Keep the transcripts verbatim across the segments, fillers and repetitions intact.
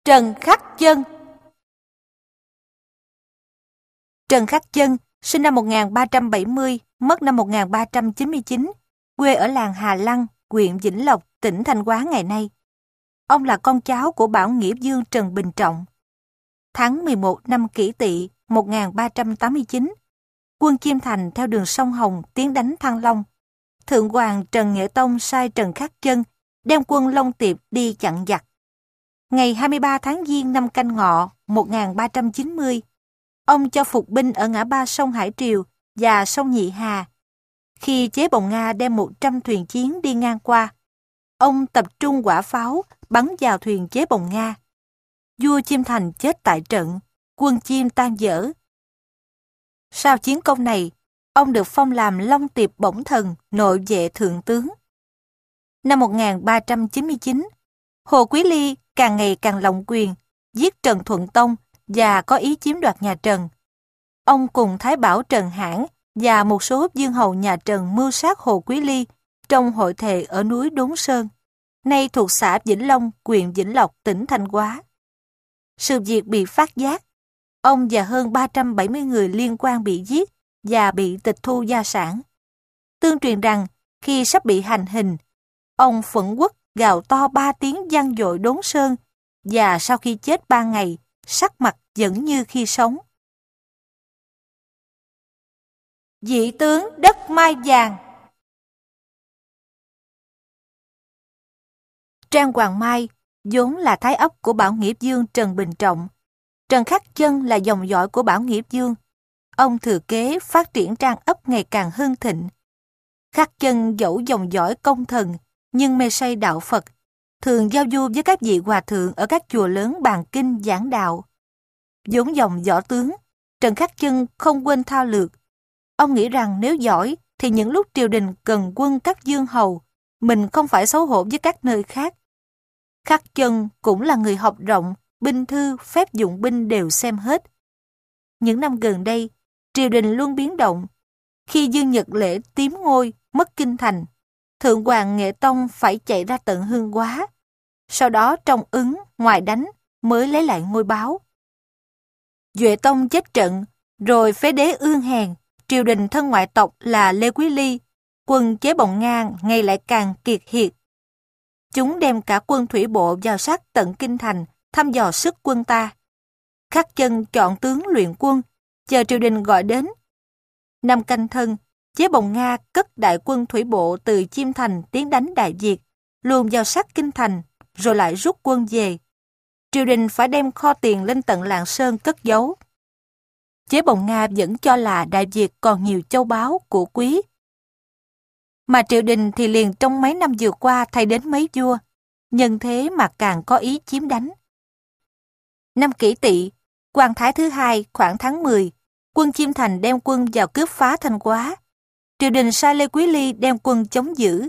Trần Khắc Chân. Trần Khắc Chân sinh năm một nghìn ba trăm bảy mươi, mất năm một nghìn ba trăm chín mươi chín, quê ở làng Hà Lăng, huyện Vĩnh Lộc, tỉnh Thanh Hóa ngày nay. Ông là con cháu của Bảo Nghĩa Vương Trần Bình Trọng. Tháng mười một năm Kỷ Tỵ một nghìn ba trăm tám mươi chín, quân Chiêm Thành theo đường sông Hồng tiến đánh Thăng Long. Thượng hoàng Trần Nghệ Tông sai Trần Khắc Chân đem quân Long Tiệp đi chặn giặc. Ngày hai mươi ba tháng Giêng năm Canh Ngọ một nghìn ba trăm chín mươi, ông cho phục binh ở ngã ba sông Hải Triều và sông Nhị Hà. Khi chế Bồng Nga đem một trăm thuyền chiến đi ngang qua, ông tập trung quả pháo bắn vào thuyền chế Bồng Nga. Vua Chiêm Thành chết tại trận, quân Chiêm tan vỡ. Sau chiến công này, ông được phong làm Long Tiệp Bổng Thần, nội vệ thượng tướng. Năm một nghìn ba trăm chín mươi chín, Hồ Quý Ly càng ngày càng lộng quyền, giết Trần Thuận Tông và có ý chiếm đoạt nhà Trần. Ông cùng Thái Bảo Trần Hãn và một số vương hầu nhà Trần mưu sát Hồ Quý Ly trong hội thề ở núi Đốn Sơn, nay thuộc xã Vĩnh Long, huyện Vĩnh Lộc, tỉnh Thanh Hóa. Sự việc bị phát giác, ông và hơn ba trăm bảy mươi người liên quan bị giết và bị tịch thu gia sản. Tương truyền rằng, khi sắp bị hành hình, ông phẫn uất gào to ba tiếng vang dội Đốn Sơn, và sau khi chết ba ngày, sắc mặt vẫn như khi sống. Dị tướng đất Mai Vàng. Trang Hoàng Mai vốn là thái ấp của Bảo Nghĩa Vương Trần Bình Trọng. Trần Khắc Chân là dòng dõi của Bảo Nghĩa Vương. Ông thừa kế phát triển Trang ấp ngày càng hưng thịnh. Khắc Chân dẫu dòng dõi công thần, nhưng mê say đạo Phật, thường giao du với các vị hòa thượng ở các chùa lớn bàn kinh giảng đạo. Vốn dòng võ tướng, Trần Khắc Chân không quên thao lược. Ông nghĩ rằng nếu giỏi thì những lúc triều đình cần quân các vương hầu, mình không phải xấu hổ với các nơi khác. Khắc Chân cũng là người học rộng, binh thư, phép dụng binh đều xem hết. Những năm gần đây, triều đình luôn biến động. Khi Dương Nhật Lễ tiếm ngôi, mất kinh thành, Thượng hoàng Nghệ Tông phải chạy ra tận Hương Hóa. Sau đó trong ứng, ngoài đánh, mới lấy lại ngôi báo. Duệ Tông chết trận, rồi phế đế ương hèn, triều đình thân ngoại tộc là Lê Quý Ly, quân chế Bồng Nga ngày lại càng kiệt hiệt. Chúng đem cả quân thủy bộ vào sát tận kinh thành, thăm dò sức quân ta. Khắc Chân chọn tướng luyện quân, chờ triều đình gọi đến. Năm Canh Thân, chế Bồng Nga cất đại quân thủy bộ từ Chiêm Thành tiến đánh Đại Việt, luồn vào sát kinh thành, rồi lại rút quân về. Triều đình phải đem kho tiền lên tận Lạng Sơn cất giấu. Chế Bồng Nga vẫn cho là Đại Việt còn nhiều châu báu, của quý. Mà triều đình thì liền trong mấy năm vừa qua thay đến mấy vua, nhân thế mà càng có ý chiếm đánh. Năm Kỷ Tỵ, Quang Thái thứ hai khoảng tháng mười, quân Chiêm Thành đem quân vào cướp phá Thanh Hóa. Triều đình sai Lê Quý Ly đem quân chống giữ.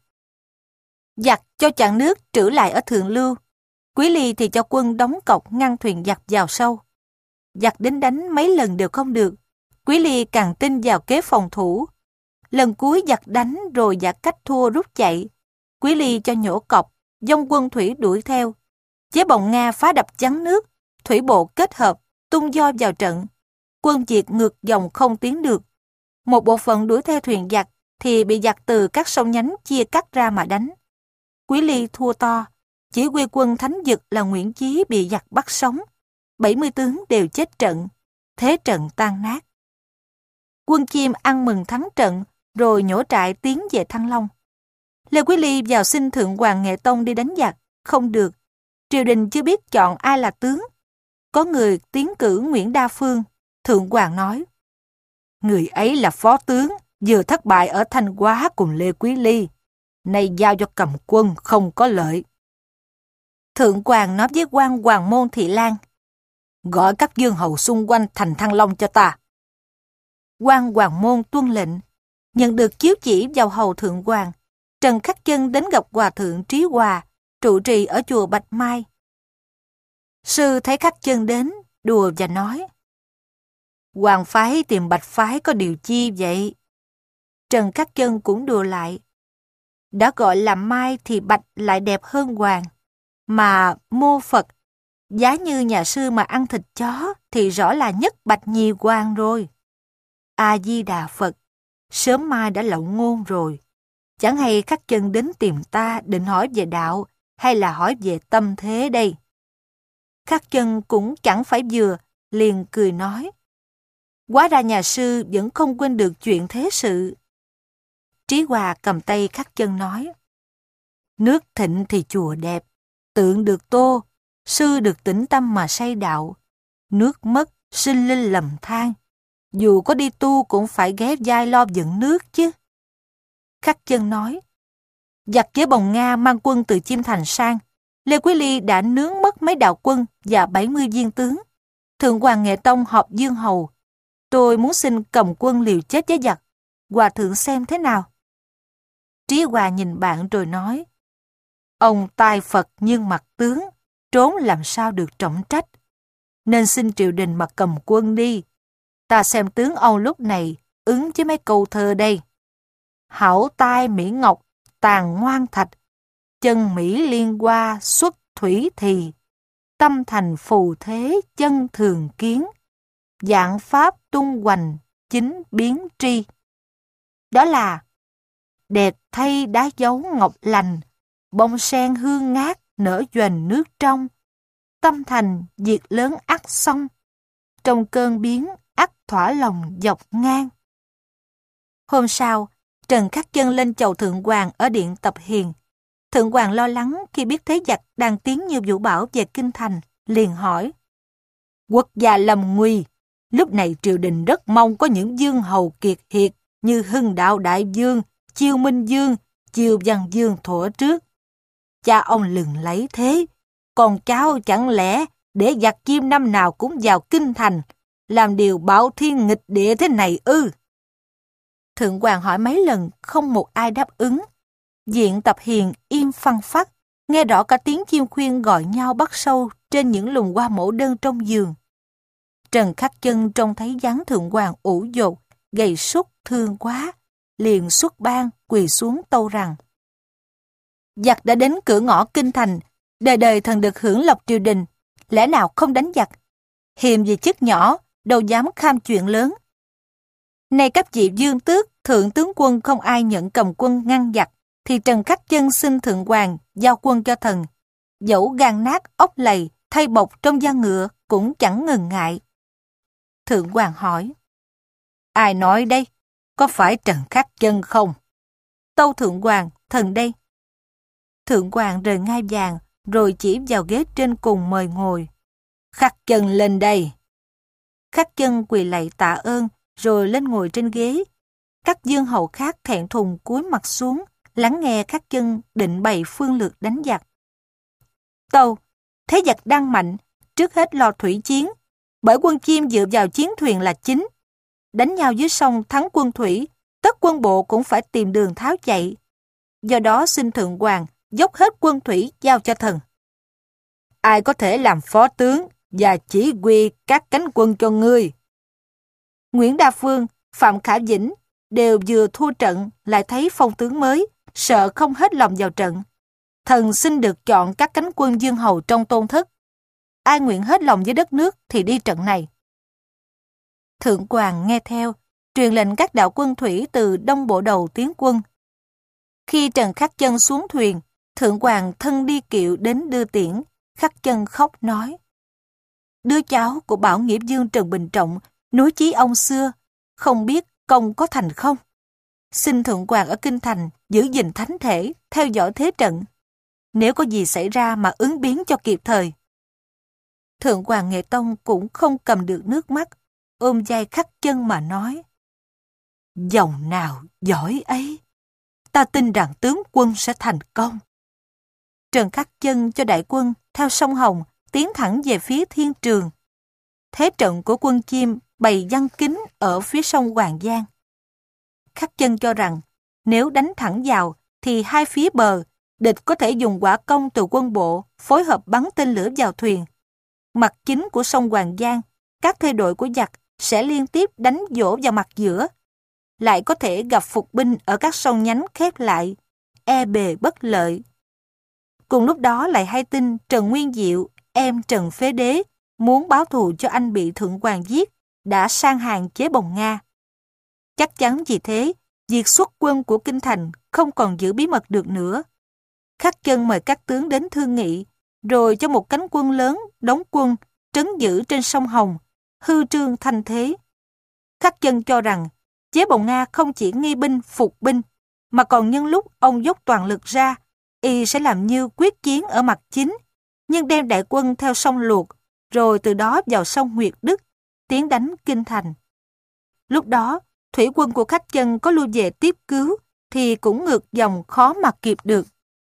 Giặc cho chặn nước trữ lại ở Thượng Lưu, Quý Ly thì cho quân đóng cọc ngăn thuyền giặc vào sâu. Giặc đến đánh mấy lần đều không được, Quý Ly càng tin vào kế phòng thủ. Lần cuối giặc đánh rồi giả cách thua rút chạy. Quý Ly cho nhổ cọc, dông quân thủy đuổi theo. Chế Bồng Nga phá đập chắn nước, thủy bộ kết hợp, tung do vào trận. Quân Việt ngược dòng không tiến được. Một bộ phận đuổi theo thuyền giặc thì bị giặc từ các sông nhánh chia cắt ra mà đánh. Quý Ly thua to, chỉ huy quân thánh dực là Nguyễn Chí bị giặc bắt sống. bảy mươi tướng đều chết trận, thế trận tan nát. Quân Chiêm ăn mừng thắng trận, rồi nhổ trại tiến về Thăng Long. Lê Quý Ly vào xin Thượng hoàng Nghệ Tông đi đánh giặc, không được. Triều đình chưa biết chọn ai là tướng. Có người tiến cử Nguyễn Đa Phương. Thượng hoàng nói, người ấy là phó tướng, vừa thất bại ở Thanh Hóa cùng Lê Quý Ly. Nay giao cho cầm quân không có lợi. Thượng hoàng nói với quan Hoàng Môn Thị Lan, gọi các vương hầu xung quanh thành Thăng Long cho ta. Quan Hoàng Môn tuân lệnh. Nhận được chiếu chỉ vào hầu Thượng hoàng, Trần Khắc Chân đến gặp Hòa thượng Trí Hòa, trụ trì ở chùa Bạch Mai. Sư thấy Khắc Chân đến, đùa và nói, Hoàng phái tìm Bạch phái có điều chi vậy? Trần Khắc Chân cũng đùa lại, đã gọi là Mai thì Bạch lại đẹp hơn Hoàng, mà mô Phật Giá như nhà sư mà ăn thịt chó thì rõ là nhất bạch nhì hoàng rồi. A-di-đà Phật, sớm mai đã lậu ngôn rồi. Chẳng hay Khắc Chân đến tìm ta định hỏi về đạo hay là hỏi về tâm thế đây? Khắc Chân cũng chẳng phải vừa, liền cười nói. Hóa ra nhà sư vẫn không quên được chuyện thế sự. Trí Hòa cầm tay Khắc Chân nói. Nước thịnh thì chùa đẹp, tượng được tô, sư được tĩnh tâm mà say đạo. Nước mất, sinh linh lầm than. Dù có đi tu cũng phải ghé vai lo dựng nước chứ. Khắc Chân nói. Giặc với Bồng Nga mang quân từ Chiêm Thành sang. Lê Quý Ly đã nướng mất mấy đạo quân và bảy mươi viên tướng. Thượng Hoàng Nghệ Tông họp Dương Hầu. Tôi muốn xin cầm quân liều chết với giặc. Hòa thượng xem thế nào? Trí Hòa nhìn bạn rồi nói. Ông tai Phật nhưng mặt tướng, trốn làm sao được trọng trách. Nên xin triều đình mà cầm quân đi. Ta xem tướng ông lúc này ứng với mấy câu thơ đây. Hảo tai Mỹ Ngọc, tàn ngoan thạch. Chân Mỹ liên hoa xuất thủy thì. Tâm thành phù thế chân thường kiến. Dạng pháp tung hoành chính biến tri. Đó là đẹp thay đá dấu ngọc lành, bông sen hương ngát nở doành nước trong. Tâm thành diệt lớn ắt xong, trong cơn biến ắt thỏa lòng dọc ngang. Hôm sau, Trần Khắc Chân lên chầu Thượng Hoàng ở điện Tập Hiền. Thượng Hoàng lo lắng khi biết thế giặc đang tiến như vũ bão về kinh thành, liền hỏi. Quốc gia lâm nguy, lúc này triều đình rất mong có những dương hầu kiệt hiệt như Hưng Đạo Đại Dương, Chiêu Minh Dương, Chiêu Văn Dương thuở trước. Cha ông lừng lấy thế, còn cháu chẳng lẽ để giặc chim năm nào cũng vào kinh thành, làm điều bạo thiên nghịch địa thế này ư? Thượng Hoàng hỏi mấy lần, không một ai đáp ứng. Diện Tập Hiền im phăng phắc, nghe rõ cả tiếng chim khuyên gọi nhau bắt sâu trên những lùm hoa mẫu đơn trong giường. Trần Khắc Chân trông thấy dáng Thượng Hoàng ủ dột, gầy sút thương quá, liền xuất ban quỳ xuống tâu rằng. Giặc đã đến cửa ngõ kinh thành, đời đời thần được hưởng lộc triều đình, lẽ nào không đánh giặc? Hiềm vì chức nhỏ, đâu dám kham chuyện lớn. Nay các vị dương tước, thượng tướng quân không ai nhận cầm quân ngăn giặc, thì Trần Khắc Chân xin Thượng Hoàng giao quân cho thần. Dẫu gan nát ốc lầy, thay bọc trong da ngựa cũng chẳng ngần ngại. Thượng Hoàng hỏi. Ai nói đây? Có phải Trần Khắc Chân không? Tâu Thượng Hoàng, thần đây. Thượng Hoàng rời ngai vàng, rồi chỉ vào ghế trên cùng mời ngồi. Khắc Chân lên đây. Khắc Chân quỳ lạy tạ ơn, rồi lên ngồi trên ghế. Các dương hầu khác thẹn thùng cúi mặt xuống, lắng nghe Khắc Chân định bày phương lược đánh giặc. Tâu, thế giặc đang mạnh, trước hết lo thủy chiến, bởi quân Chiêm dựa vào chiến thuyền là chính. Đánh nhau dưới sông thắng quân thủy, tất quân bộ cũng phải tìm đường tháo chạy. Do đó xin Thượng Hoàng dốc hết quân thủy giao cho thần. Ai có thể làm phó tướng và chỉ huy các cánh quân cho ngươi? Nguyễn Đa Phương, Phạm Khả Vĩnh đều vừa thua trận lại thấy phong tướng mới, sợ không hết lòng vào trận. Thần xin được chọn các cánh quân dương hầu trong tôn thất. Ai nguyện hết lòng với đất nước thì đi trận này. Thượng Hoàng nghe theo, truyền lệnh các đạo quân thủy từ đông bộ đầu tiến quân. Khi Trần Khắc Chân xuống thuyền, Thượng Hoàng thân đi kiệu đến đưa tiễn. Khắc Chân khóc nói. Đứa cháu của Bảo Nghiệp Dương Trần Bình Trọng, nối chí ông xưa, không biết công có thành không? Xin Thượng Hoàng ở Kinh Thành giữ gìn thánh thể, theo dõi thế trận. Nếu có gì xảy ra mà ứng biến cho kịp thời. Thượng Hoàng Nghệ Tông cũng không cầm được nước mắt, ôm vai Khắc Chân mà nói. Dòng nào giỏi ấy, ta tin rằng tướng quân sẽ thành công. Trần Khắc Chân cho đại quân theo sông Hồng tiến thẳng về phía Thiên Trường. Thế trận của quân Chiêm bày giăng kín ở phía sông Hoàng Giang. Khắc Chân cho rằng nếu đánh thẳng vào thì hai phía bờ địch có thể dùng hỏa công từ quân bộ phối hợp bắn tên lửa vào thuyền. Mặt chính của sông Hoàng Giang, các thê đội của giặc sẽ liên tiếp đánh vỗ vào mặt giữa. Lại có thể gặp phục binh ở các sông nhánh khép lại, e bề bất lợi. Cùng lúc đó lại hay tin Trần Nguyên Diệu em Trần Phế Đế muốn báo thù cho anh bị Thượng Hoàng giết, đã sang hàng Chế Bồng Nga. Chắc chắn vì thế, việc xuất quân của Kinh Thành không còn giữ bí mật được nữa. Khắc Chân mời các tướng đến thương nghị, rồi cho một cánh quân lớn đóng quân trấn giữ trên sông Hồng, hư trương thanh thế. Khắc Chân cho rằng Chế Bồng Nga không chỉ nghi binh phục binh, mà còn nhân lúc ông dốc toàn lực ra, y sẽ làm như quyết chiến ở mặt chính, nhưng đem đại quân theo sông Luộc, rồi từ đó vào sông Nguyệt Đức, tiến đánh Kinh Thành. Lúc đó, thủy quân của Khắc Chân có lui về tiếp cứu, thì cũng ngược dòng khó mà kịp được.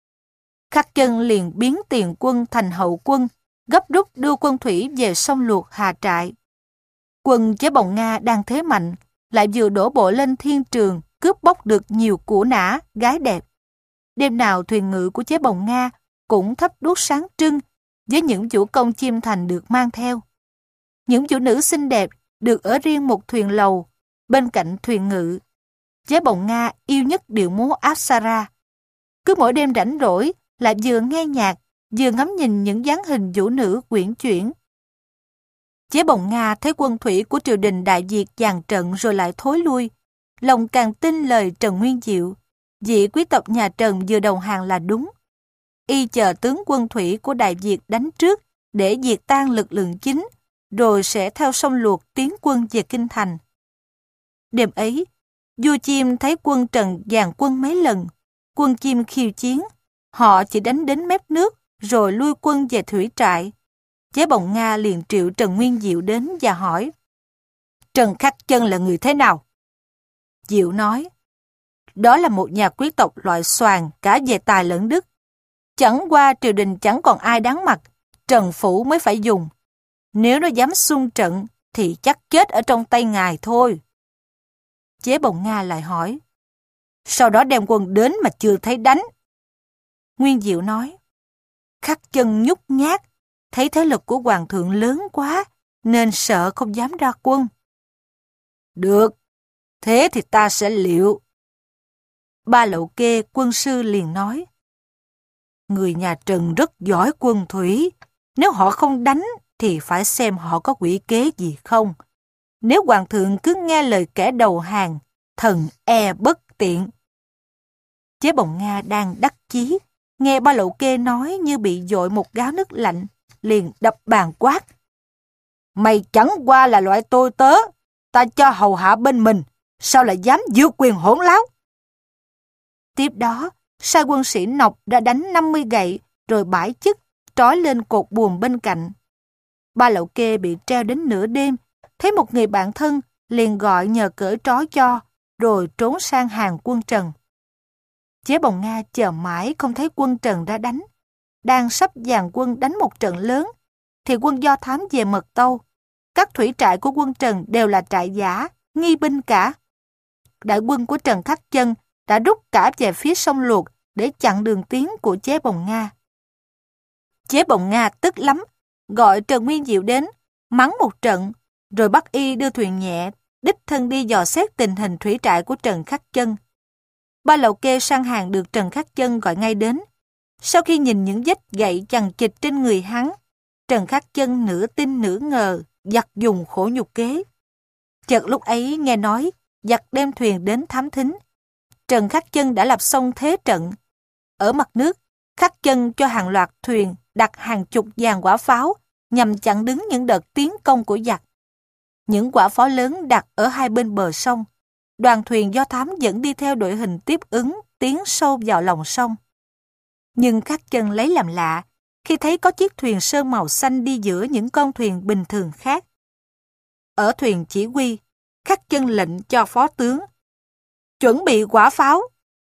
Khắc Chân liền biến tiền quân thành hậu quân, gấp rút đưa quân thủy về sông Luộc hạ trại. Quân Chế Bồng Nga đang thế mạnh, lại vừa đổ bộ lên Thiên Trường, cướp bóc được nhiều của nã, gái đẹp. Đêm nào thuyền ngự của Chế Bồng Nga cũng thắp đuốc sáng trưng, với những vũ công chiêm thành được mang theo. Những vũ nữ xinh đẹp được ở riêng một thuyền lầu, bên cạnh thuyền ngự. Chế Bồng Nga yêu nhất điệu múa Apsara. Cứ mỗi đêm rảnh rỗi, lại vừa nghe nhạc, vừa ngắm nhìn những dáng hình vũ nữ uyển chuyển. Chế Bồng Nga thấy quân thủy của triều đình Đại Việt dàn trận rồi lại thối lui, lòng càng tin lời Trần Nguyên Diệu, vị quý tộc nhà Trần vừa đầu hàng là đúng. Y chờ tướng quân thủy của Đại Việt đánh trước để diệt tan lực lượng chính, rồi sẽ theo sông Luộc tiến quân về Kinh Thành. Đêm ấy, vua Chiêm thấy quân Trần dàn quân mấy lần, quân Chiêm khiêu chiến, họ chỉ đánh đến mép nước rồi lui quân về thủy trại. Chế Bồng Nga liền triệu Trần Nguyên Diệu đến và hỏi: Trần Khắc Chân là người thế nào? Diệu nói: đó là một nhà quý tộc loại xoàn cả về tài lẫn đức. Chẳng qua triều đình chẳng còn ai đáng mặt, Trần Phủ mới phải dùng. Nếu nó dám xung trận thì chắc chết ở trong tay ngài thôi. Chế Bồng Nga lại hỏi: sau đó đem quân đến mà chưa thấy đánh? Nguyên Diệu nói: Khắc Chân nhút nhát, thấy thế lực của hoàng thượng lớn quá, nên sợ không dám ra quân. Được, thế thì ta sẽ liệu. Ba Lậu Kê quân sư liền nói: người nhà Trần rất giỏi quân thủy, nếu họ không đánh thì phải xem họ có quỷ kế gì không. Nếu hoàng thượng cứ nghe lời kẻ đầu hàng, thần e bất tiện. Chế Bồng Nga đang đắc chí, nghe Ba Lậu Kê nói như bị dội một gáo nước lạnh, liền đập bàn quát: mày chẳng qua là loại tôi tớ, ta cho hầu hạ bên mình, sao lại dám vượt quyền hỗn láo? Tiếp đó, sai quân sĩ nọc ra đánh năm mươi gậy, rồi bãi chức, trói lên cột buồm bên cạnh. Ba Lậu Kê bị treo đến nửa đêm, thấy một người bạn thân, liền gọi nhờ cởi trói cho, rồi trốn sang hàng quân Trần. Chế Bồng Nga chờ mãi không thấy quân Trần ra đánh. Đang sắp dàn quân đánh một trận lớn, thì quân Do Thám về mật tâu. Các thủy trại của quân Trần đều là trại giả, nghi binh cả. Đại quân của Trần Khắc Chân đã rút cả về phía sông Luộc để chặn đường tiến của Chế Bồng Nga. Chế Bồng Nga tức lắm, gọi Trần Nguyên Diệu đến, mắng một trận, rồi bắt y đưa thuyền nhẹ, đích thân đi dò xét tình hình thủy trại của Trần Khắc Chân. Ba Lậu Kê sang hàng được Trần Khắc Chân gọi ngay đến. Sau khi nhìn những vết gậy chằng chịt trên người hắn, Trần Khắc Chân nửa tin nửa ngờ, giặc dùng khổ nhục kế. Chợt lúc ấy nghe nói giặc đem thuyền đến thám thính. Trần Khắc Chân đã lập xong thế trận. Ở mặt nước, Khắc Chân cho hàng loạt thuyền đặt hàng chục dàn quả pháo nhằm chặn đứng những đợt tiến công của giặc. Những quả pháo lớn đặt ở hai bên bờ sông. Đoàn thuyền Do Thám dẫn đi theo đội hình tiếp ứng tiến sâu vào lòng sông. Nhưng Khắc Chân lấy làm lạ khi thấy có chiếc thuyền sơn màu xanh đi giữa những con thuyền bình thường khác. Ở thuyền chỉ huy, Khắc Chân lệnh cho phó tướng chuẩn bị quả pháo,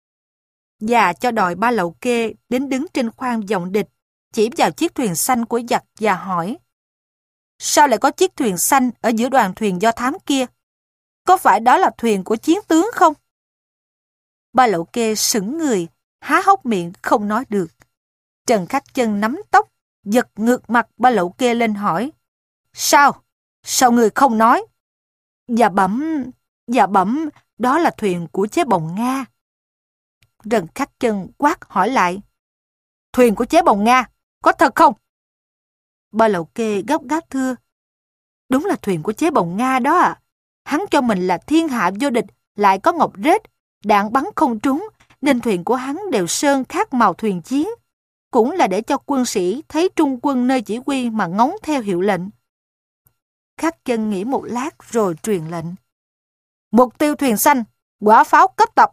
và cho đòi Ba Lậu Kê đến đứng trên khoang vọng địch, chỉ vào chiếc thuyền xanh của giặc và hỏi: sao lại có chiếc thuyền xanh ở giữa đoàn thuyền Do Thám kia? Có phải đó là thuyền của chiến tướng không? Ba Lậu Kê sững người, há hốc miệng không nói được. Trần Khắc Chân nắm tóc, giật ngược mặt Ba Lậu Kê lên hỏi: sao? Sao người không nói? Dạ bẩm, dạ bẩm, đó là thuyền của Chế Bồng Nga. Trần Khắc Chân quát hỏi lại: thuyền của Chế Bồng Nga, có thật không? Ba Lầu Kê gấp gáp thưa. Đúng là thuyền của chế Bồng Nga đó ạ. À. Hắn cho mình là thiên hạ vô địch, lại có ngọc rết, đạn bắn không trúng, nên thuyền của hắn đều sơn khác màu thuyền chiến. Cũng là để cho quân sĩ thấy trung quân nơi chỉ huy mà ngóng theo hiệu lệnh. Khắc Chân nghĩ một lát rồi truyền lệnh. Mục tiêu thuyền xanh, quả pháo cấp tập.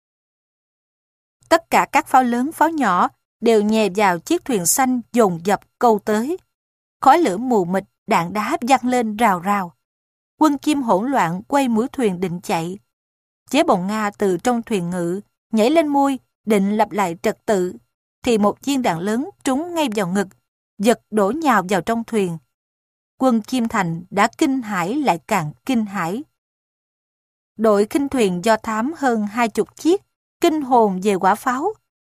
Tất cả các pháo lớn, pháo nhỏ đều nhè vào chiếc thuyền xanh dồn dập câu tới. Khói lửa mù mịt, đạn đá văng lên rào rào. Quân Kim hỗn loạn quay mũi thuyền định chạy. Chế Bồng Nga từ trong thuyền ngự, nhảy lên mui, định lập lại trật tự, thì một viên đạn lớn trúng ngay vào ngực, giật đổ nhào vào trong thuyền. Quân Kim Thành đã kinh hãi lại càng kinh hãi. Đội khinh thuyền do thám hơn hai chục chiếc, kinh hồn về quả pháo.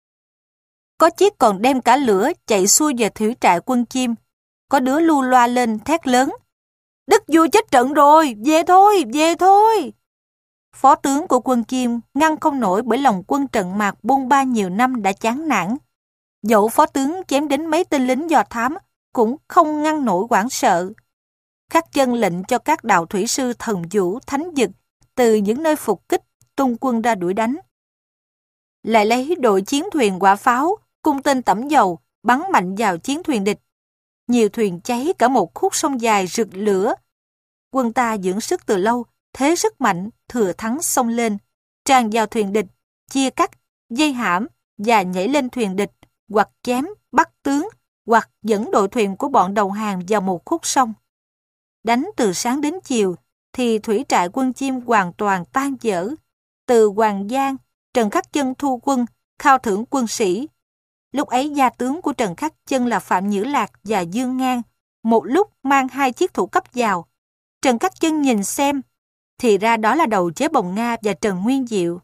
Có chiếc còn đem cả lửa chạy xuôi về thủy trại quân Kim. Có đứa lu loa lên thét lớn. Đức vua chết trận rồi, về thôi, về thôi. Phó tướng của quân Kim ngăn không nổi bởi lòng quân trận mạc bôn ba nhiều năm đã chán nản. Dẫu phó tướng chém đến mấy tên lính do thám cũng không ngăn nổi hoảng sợ. Khắc Chân lệnh cho các đạo thủy sư thần vũ thánh dực từ những nơi phục kích tung quân ra đuổi đánh. Lại lấy đội chiến thuyền quả pháo, cung tên tẩm dầu bắn mạnh vào chiến thuyền địch. Nhiều thuyền cháy cả một khúc sông dài rực lửa. Quân ta dưỡng sức từ lâu, thế sức mạnh, thừa thắng xông lên, tràn vào thuyền địch, chia cắt, dây hãm và nhảy lên thuyền địch, hoặc chém, bắt tướng, hoặc dẫn đội thuyền của bọn đầu hàng vào một khúc sông. Đánh từ sáng đến chiều, thì thủy trại quân Kim hoàn toàn tan vỡ. Từ Hoàng Giang, Trần Khắc Chân thu quân, khao thưởng quân sĩ. Lúc ấy gia tướng của Trần Khắc Chân là Phạm Nhữ Lạc và Dương Ngang, một lúc mang hai chiếc thủ cấp vào. Trần Khắc Chân nhìn xem, thì ra đó là đầu chế Bồng Nga và Trần Nguyên Diệu.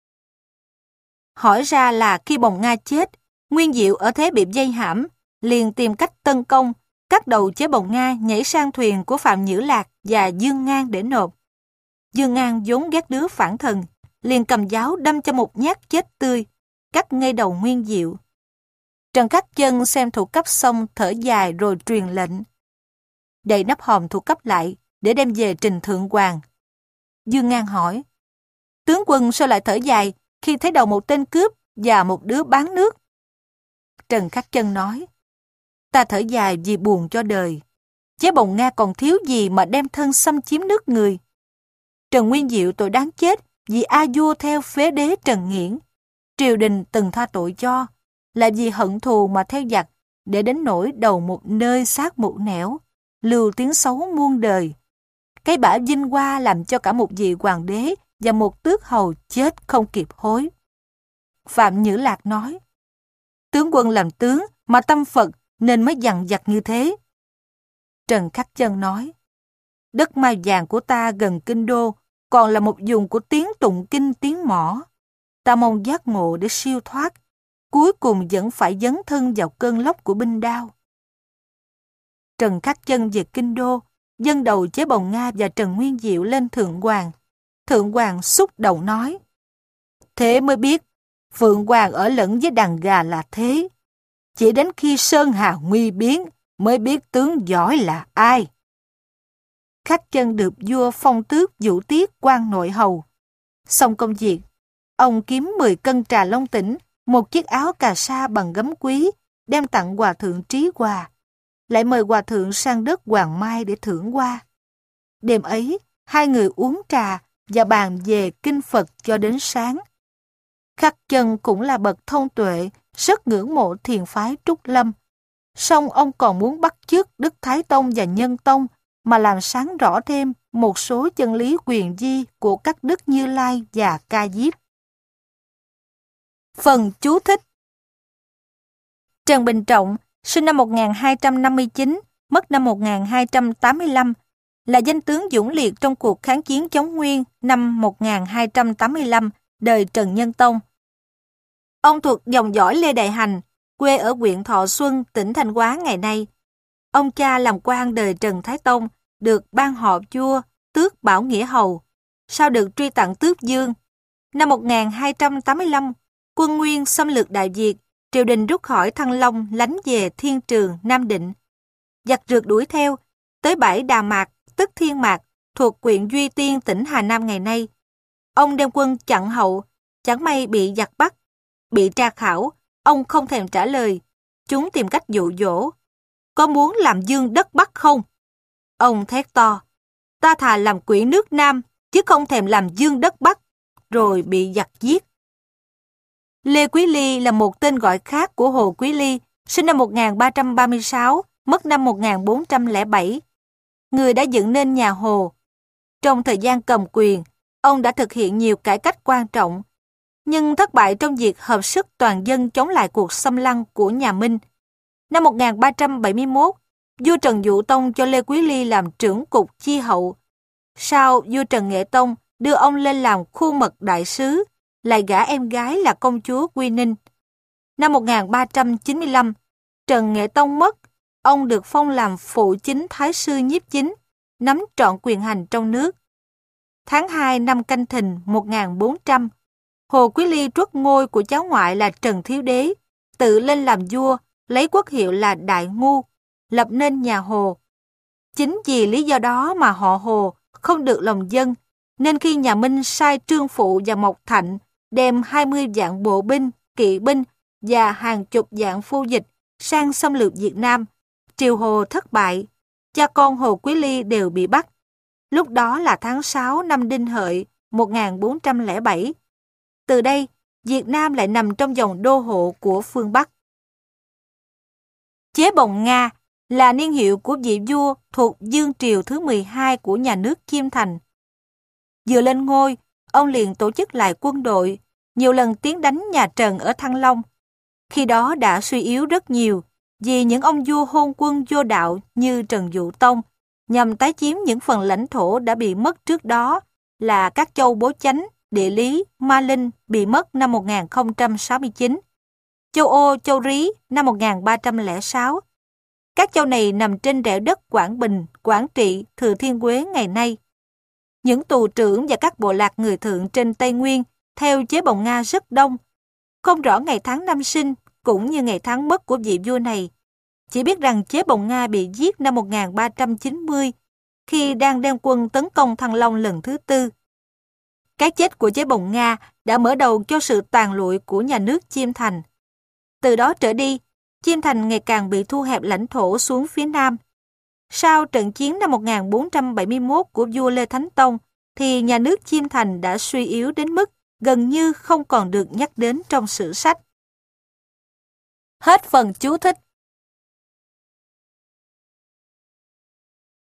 Hỏi ra là khi Bồng Nga chết, Nguyên Diệu ở thế bị dây hãm, liền tìm cách tấn công, cắt đầu chế Bồng Nga nhảy sang thuyền của Phạm Nhữ Lạc và Dương Ngang để nộp. Dương Ngang vốn ghét đứa phản thần, liền cầm giáo đâm cho một nhát chết tươi, cắt ngay đầu Nguyên Diệu. Trần Khắc Chân xem thủ cấp xong thở dài rồi truyền lệnh. Đậy nắp hòm thủ cấp lại để đem về trình thượng hoàng. Dương Ngang hỏi, tướng quân sao lại thở dài khi thấy đầu một tên cướp và một đứa bán nước? Trần Khắc Chân nói, ta thở dài vì buồn cho đời. Chế Bồng Nga còn thiếu gì mà đem thân xâm chiếm nước người. Trần Nguyên Diệu tội đáng chết vì a vua theo phế đế Trần Nghiễn. Triều đình từng tha tội cho, là vì hận thù mà theo giặc, để đến nỗi đầu một nơi xác một nẻo, lưu tiếng xấu muôn đời. Cái bả vinh hoa làm cho cả một vị hoàng đế và một tước hầu chết không kịp hối. Phạm Nhữ Lạc nói, tướng quân làm tướng mà tâm Phật nên mới dằn vặt như thế. Trần Khắc Chân nói, đất mai vàng của ta gần kinh đô còn là một vùng của tiếng tụng kinh tiếng mõ. Ta mong giác ngộ để siêu thoát, cuối cùng vẫn phải dấn thân vào cơn lốc của binh đao. Trần Khắc Chân về kinh đô, dâng đầu chế Bồng Nga và Trần Nguyên Diệu lên thượng hoàng. Thượng hoàng xúc đầu nói, thế mới biết Phượng Hoàng ở lẫn với đàn gà là thế. Chỉ đến khi sơn hà nguy biến mới biết tướng giỏi là ai. Khắc Chân được vua phong tước Vũ Tiết quan nội hầu. Xong công việc, ông kiếm mười cân trà long tỉnh, một chiếc áo cà sa bằng gấm quý, đem tặng hòa thượng Trí Hòa, lại mời hòa thượng sang đất Hoàng Mai để thưởng hoa. Đêm ấy, hai người uống trà và bàn về kinh Phật cho đến sáng. Khắc Chân cũng là bậc thông tuệ, rất ngưỡng mộ thiền phái Trúc Lâm. Song ông còn muốn bắt chước Đức Thái Tông và Nhân Tông mà làm sáng rõ thêm một số chân lý quyền vi của các đức Như Lai và Ca Diếp. Phần chú thích. Trần Bình Trọng, sinh năm một nghìn hai trăm năm mươi chín, mất năm một nghìn hai trăm tám mươi lăm, là danh tướng dũng liệt trong cuộc kháng chiến chống Nguyên năm một nghìn hai trăm tám mươi lăm, đời Trần Nhân Tông. Ông thuộc dòng dõi Lê Đại Hành, quê ở huyện Thọ Xuân, tỉnh Thanh Hóa ngày nay. Ông cha làm quan đời Trần Thái Tông, được ban họ vua, tước Bảo Nghĩa Hầu, sau được truy tặng tước Dương. Năm một nghìn hai trăm tám mươi lăm, quân Nguyên xâm lược Đại Việt, triều đình rút khỏi Thăng Long lánh về Thiên Trường, Nam Định. giặc rượt đuổi theo, tới bãi Đà Mạc, tức Thiên Mạc, thuộc huyện Duy Tiên, tỉnh Hà Nam ngày nay. Ông đem quân chặn hậu, chẳng may bị giặc bắt. Bị tra khảo, ông không thèm trả lời. Chúng tìm cách dụ dỗ. Có muốn làm dương đất Bắc không? Ông thét to, ta thà làm quỷ nước Nam, chứ không thèm làm dương đất Bắc, rồi bị giặc giết. Lê Quý Ly là một tên gọi khác của Hồ Quý Ly, sinh năm một nghìn ba trăm ba mươi sáu, mất năm một nghìn bốn trăm lẻ bảy. Người đã dựng nên nhà Hồ. Trong thời gian cầm quyền, ông đã thực hiện nhiều cải cách quan trọng, nhưng thất bại trong việc hợp sức toàn dân chống lại cuộc xâm lăng của nhà Minh. Năm một nghìn ba trăm bảy mươi mốt, vua Trần Dụ Tông cho Lê Quý Ly làm trưởng cục chi hậu. Sau, vua Trần Nghệ Tông đưa ông lên làm khu mật đại sứ, lại gả em gái là công chúa Quy Ninh. Năm một nghìn ba trăm chín mươi lăm, Trần Nghệ Tông mất, ông được phong làm phụ chính thái sư nhiếp chính, nắm trọn quyền hành trong nước. Tháng hai năm Canh Thìn một nghìn bốn trăm, Hồ Quý Ly truất ngôi của cháu ngoại là Trần Thiếu Đế, tự lên làm vua, lấy quốc hiệu là Đại Ngu, lập nên nhà Hồ. Chính vì lý do đó mà họ Hồ không được lòng dân, nên khi nhà Minh sai Trương Phụ và Mộc Thạnh đem hai mươi vạn bộ binh, kỵ binh và hàng chục vạn phu dịch sang xâm lược Việt Nam, triều Hồ thất bại, cha con Hồ Quý Ly đều bị bắt. Lúc đó là tháng sáu năm Đinh Hợi một nghìn bốn trăm lẻ bảy. Từ đây, Việt Nam lại nằm trong dòng đô hộ của phương Bắc. Chế Bồng Nga là niên hiệu của vị vua thuộc Dương Triều thứ mười hai của nhà nước Chiêm Thành. Vừa lên ngôi, ông liền tổ chức lại quân đội, nhiều lần tiến đánh nhà Trần ở Thăng Long. Khi đó đã suy yếu rất nhiều, vì những ông vua hôn quân vô đạo như Trần Dụ Tông, nhằm tái chiếm những phần lãnh thổ đã bị mất trước đó là các châu Bố Chánh, Địa Lý, Ma Linh bị mất năm một nghìn không trăm sáu mươi chín, Châu Ô, Châu Rí năm một nghìn ba trăm lẻ sáu. Các châu này nằm trên rẽ đất Quảng Bình, Quảng Trị, Thừa Thiên Huế ngày nay. Những tù trưởng và các bộ lạc người Thượng trên Tây Nguyên theo chế Bồng Nga rất đông. Không rõ ngày tháng năm sinh cũng như ngày tháng mất của vị vua này. Chỉ biết rằng chế Bồng Nga bị giết năm một nghìn ba trăm chín mươi khi đang đem quân tấn công Thăng Long lần thứ tư. Cái chết của chế Bồng Nga đã mở đầu cho sự tàn lụi của nhà nước Chiêm Thành. Từ đó trở đi, Chiêm Thành ngày càng bị thu hẹp lãnh thổ xuống phía nam. Sau trận chiến năm một nghìn bốn trăm bảy mươi mốt của vua Lê Thánh Tông, thì nhà nước Chiêm Thành đã suy yếu đến mức gần như không còn được nhắc đến trong sử sách. Hết phần chú thích.